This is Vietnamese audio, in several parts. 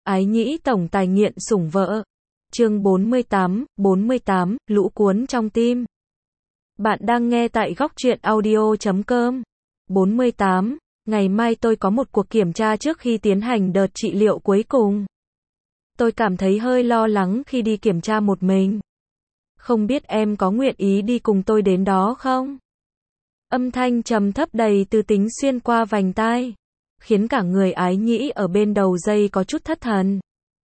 Ái nhĩ tổng tài nghiện sủng vợ. Chương 48, lũ cuốn trong tim. Bạn đang nghe tại góc truyện audio.com. 48. Ngày mai tôi có một cuộc kiểm tra trước khi tiến hành đợt trị liệu cuối cùng. Tôi cảm thấy hơi lo lắng khi đi kiểm tra một mình. Không biết em có nguyện ý đi cùng tôi đến đó không? Âm thanh trầm thấp đầy tư tính xuyên qua vành tai, khiến cả người Ái nhĩ ở bên đầu dây có chút thất thần.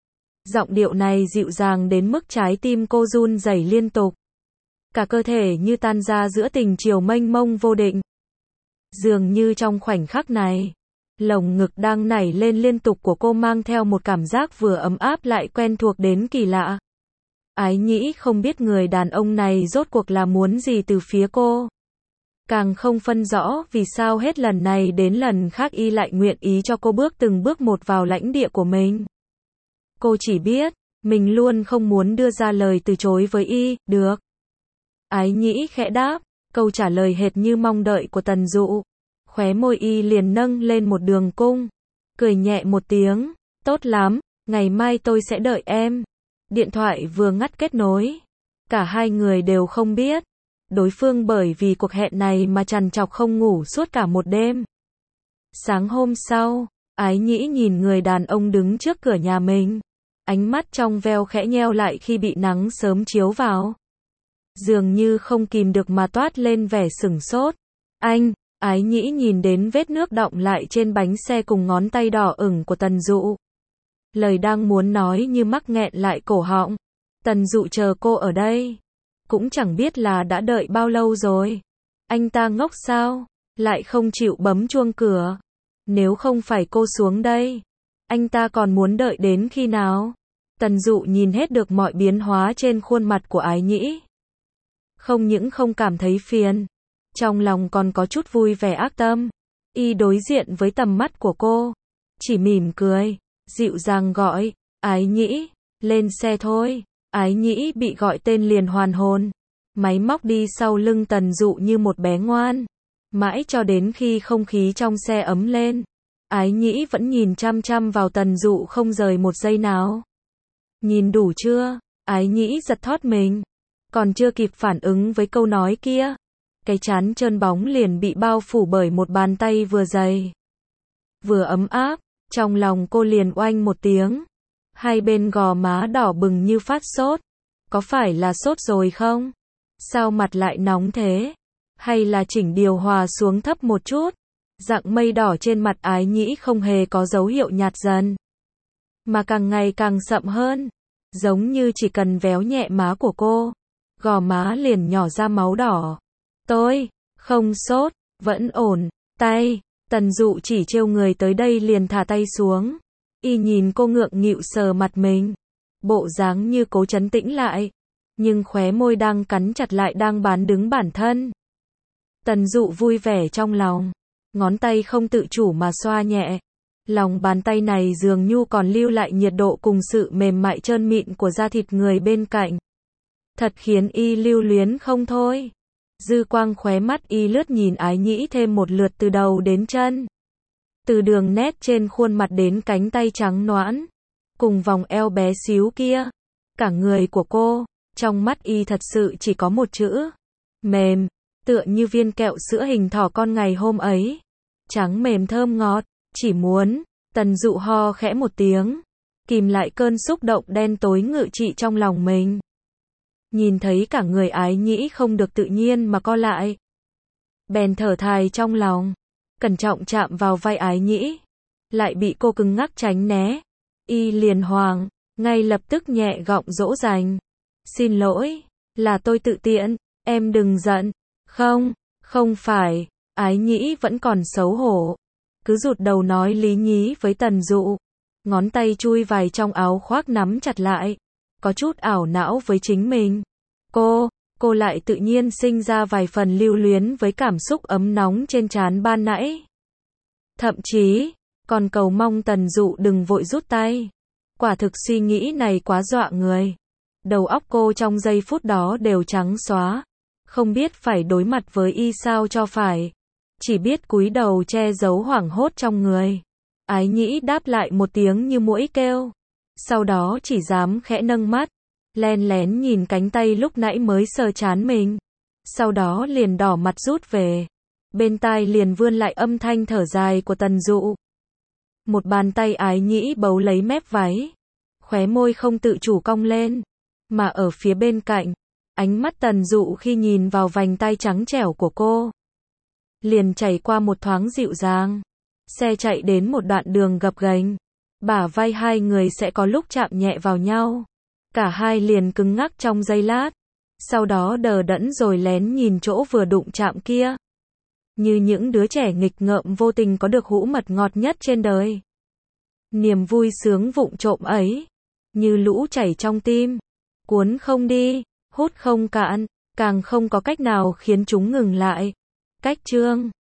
Giọng điệu này dịu dàng đến mức trái tim cô run rẩy liên tục. Cả cơ thể như tan ra giữa tình chiều mênh mông vô định. Dường như trong khoảnh khắc này, lồng ngực đang nảy lên liên tục của cô mang theo một cảm giác vừa ấm áp lại quen thuộc đến kỳ lạ. Ái nhĩ không biết người đàn ông này rốt cuộc là muốn gì từ phía cô. Càng không phân rõ vì sao hết lần này đến lần khác y lại nguyện ý cho cô bước từng bước một vào lãnh địa của mình. Cô chỉ biết, mình luôn không muốn đưa ra lời từ chối với y, được. Ái nhĩ khẽ đáp, câu trả lời hệt như mong đợi của Tần Dụ. Khóe môi y liền nâng lên một đường cung, cười nhẹ một tiếng, tốt lắm, ngày mai tôi sẽ đợi em. Điện thoại vừa ngắt kết nối. Cả hai người đều không biết đối phương bởi vì cuộc hẹn này mà trằn trọc không ngủ suốt cả một đêm. Sáng hôm sau, Ái nhĩ nhìn người đàn ông đứng trước cửa nhà mình. Ánh mắt trong veo khẽ nheo lại khi bị nắng sớm chiếu vào. Dường như không kìm được mà toát lên vẻ sửng sốt. Anh, Ái nhĩ nhìn đến vết nước đọng lại trên bánh xe cùng ngón tay đỏ ửng của Tần Dụ. Lời đang muốn nói như mắc nghẹn lại cổ họng. Tần Dụ chờ cô ở đây. Cũng chẳng biết là đã đợi bao lâu rồi. Anh ta ngốc sao? Lại không chịu bấm chuông cửa. Nếu không phải cô xuống đây, anh ta còn muốn đợi đến khi nào? Tần Dụ nhìn hết được mọi biến hóa trên khuôn mặt của Ái nhĩ. Không những không cảm thấy phiền, trong lòng còn có chút vui vẻ ác tâm. Y đối diện với tầm mắt của cô, chỉ mỉm cười, dịu dàng gọi, Ái nhĩ, lên xe thôi. Ái nhĩ bị gọi tên liền hoàn hồn. Máy móc đi sau lưng Tần Dụ như một bé ngoan. Mãi cho đến khi không khí trong xe ấm lên, Ái nhĩ vẫn nhìn chăm chăm vào Tần Dụ không rời một giây nào. Nhìn đủ chưa? Ái nhĩ giật thót mình. Còn chưa kịp phản ứng với câu nói kia, cái trán trơn bóng liền bị bao phủ bởi một bàn tay vừa dày, vừa ấm áp. Trong lòng cô liền oanh một tiếng. Hai bên gò má đỏ bừng như phát sốt. Có phải là sốt rồi không? Sao mặt lại nóng thế? Hay là chỉnh điều hòa xuống thấp một chút? Dạng mây đỏ trên mặt Ái nhĩ không hề có dấu hiệu nhạt dần, mà càng ngày càng sậm hơn. Giống như chỉ cần véo nhẹ má của cô, gò má liền nhỏ ra máu đỏ. Tôi không sốt, vẫn ổn. Tay, Tần Dụ chỉ trêu người tới đây liền thả tay xuống. Y nhìn cô ngượng nghịu sờ mặt mình, bộ dáng như cố trấn tĩnh lại, nhưng khóe môi đang cắn chặt lại đang bán đứng bản thân. Tần Dụ vui vẻ trong lòng, ngón tay không tự chủ mà xoa nhẹ. Lòng bàn tay này dường như còn lưu lại nhiệt độ cùng sự mềm mại trơn mịn của da thịt người bên cạnh. Thật khiến y lưu luyến không thôi. Dư quang khóe mắt y lướt nhìn Ái nhĩ thêm một lượt từ đầu đến chân. Từ đường nét trên khuôn mặt đến cánh tay trắng nõn, cùng vòng eo bé xíu kia. Cả người của cô, trong mắt y thật sự chỉ có một chữ: mềm, tựa như viên kẹo sữa hình thỏ con ngày hôm ấy. Trắng mềm thơm ngọt, chỉ muốn. Tần Dụ ho khẽ một tiếng, kìm lại cơn xúc động đen tối ngự trị trong lòng mình. Nhìn thấy cả người Ái nhĩ không được tự nhiên mà co lại, bèn thở dài trong lòng, cẩn trọng chạm vào vai Ái nhĩ, lại bị cô cứng ngắc tránh né. Y liền hoảng, ngay lập tức nhẹ giọng dỗ dành. Xin lỗi, là tôi tự tiện, em đừng giận. Không, không phải. Ái nhĩ vẫn còn xấu hổ, cứ rụt đầu nói lý nhí với Tần Dụ. Ngón tay chui vào trong áo khoác nắm chặt lại, có chút ảo não với chính mình. Cô lại tự nhiên sinh ra vài phần lưu luyến với cảm xúc ấm nóng trên trán ban nãy. Thậm chí, còn cầu mong Tần Dụ đừng vội rút tay. Quả thực suy nghĩ này quá dọa người. Đầu óc cô trong giây phút đó đều trắng xóa. Không biết phải đối mặt với y sao cho phải. Chỉ biết cúi đầu che giấu hoảng hốt trong người. Ái nhĩ đáp lại một tiếng như muỗi kêu. Sau đó chỉ dám khẽ nâng mắt, len lén nhìn cánh tay lúc nãy mới sờ trán mình. Sau đó liền đỏ mặt rút về. Bên tai liền vươn lại âm thanh thở dài của Tần Dụ. Một bàn tay ái nhĩ bấu lấy mép váy. Khóe môi không tự chủ cong lên. Mà ở phía bên cạnh, ánh mắt Tần Dụ khi nhìn vào vành tay trắng trẻo của cô, liền chảy qua một thoáng dịu dàng. Xe chạy đến một đoạn đường gập ghềnh, bả vai hai người sẽ có lúc chạm nhẹ vào nhau. Cả hai liền cứng ngắc trong giây lát, sau đó đờ đẫn rồi lén nhìn chỗ vừa đụng chạm kia. Như những đứa trẻ nghịch ngợm vô tình có được hũ mật ngọt nhất trên đời. Niềm vui sướng vụng trộm ấy, như lũ chảy trong tim, cuốn không đi, hút không cạn, càng không có cách nào khiến chúng ngừng lại. Cách chương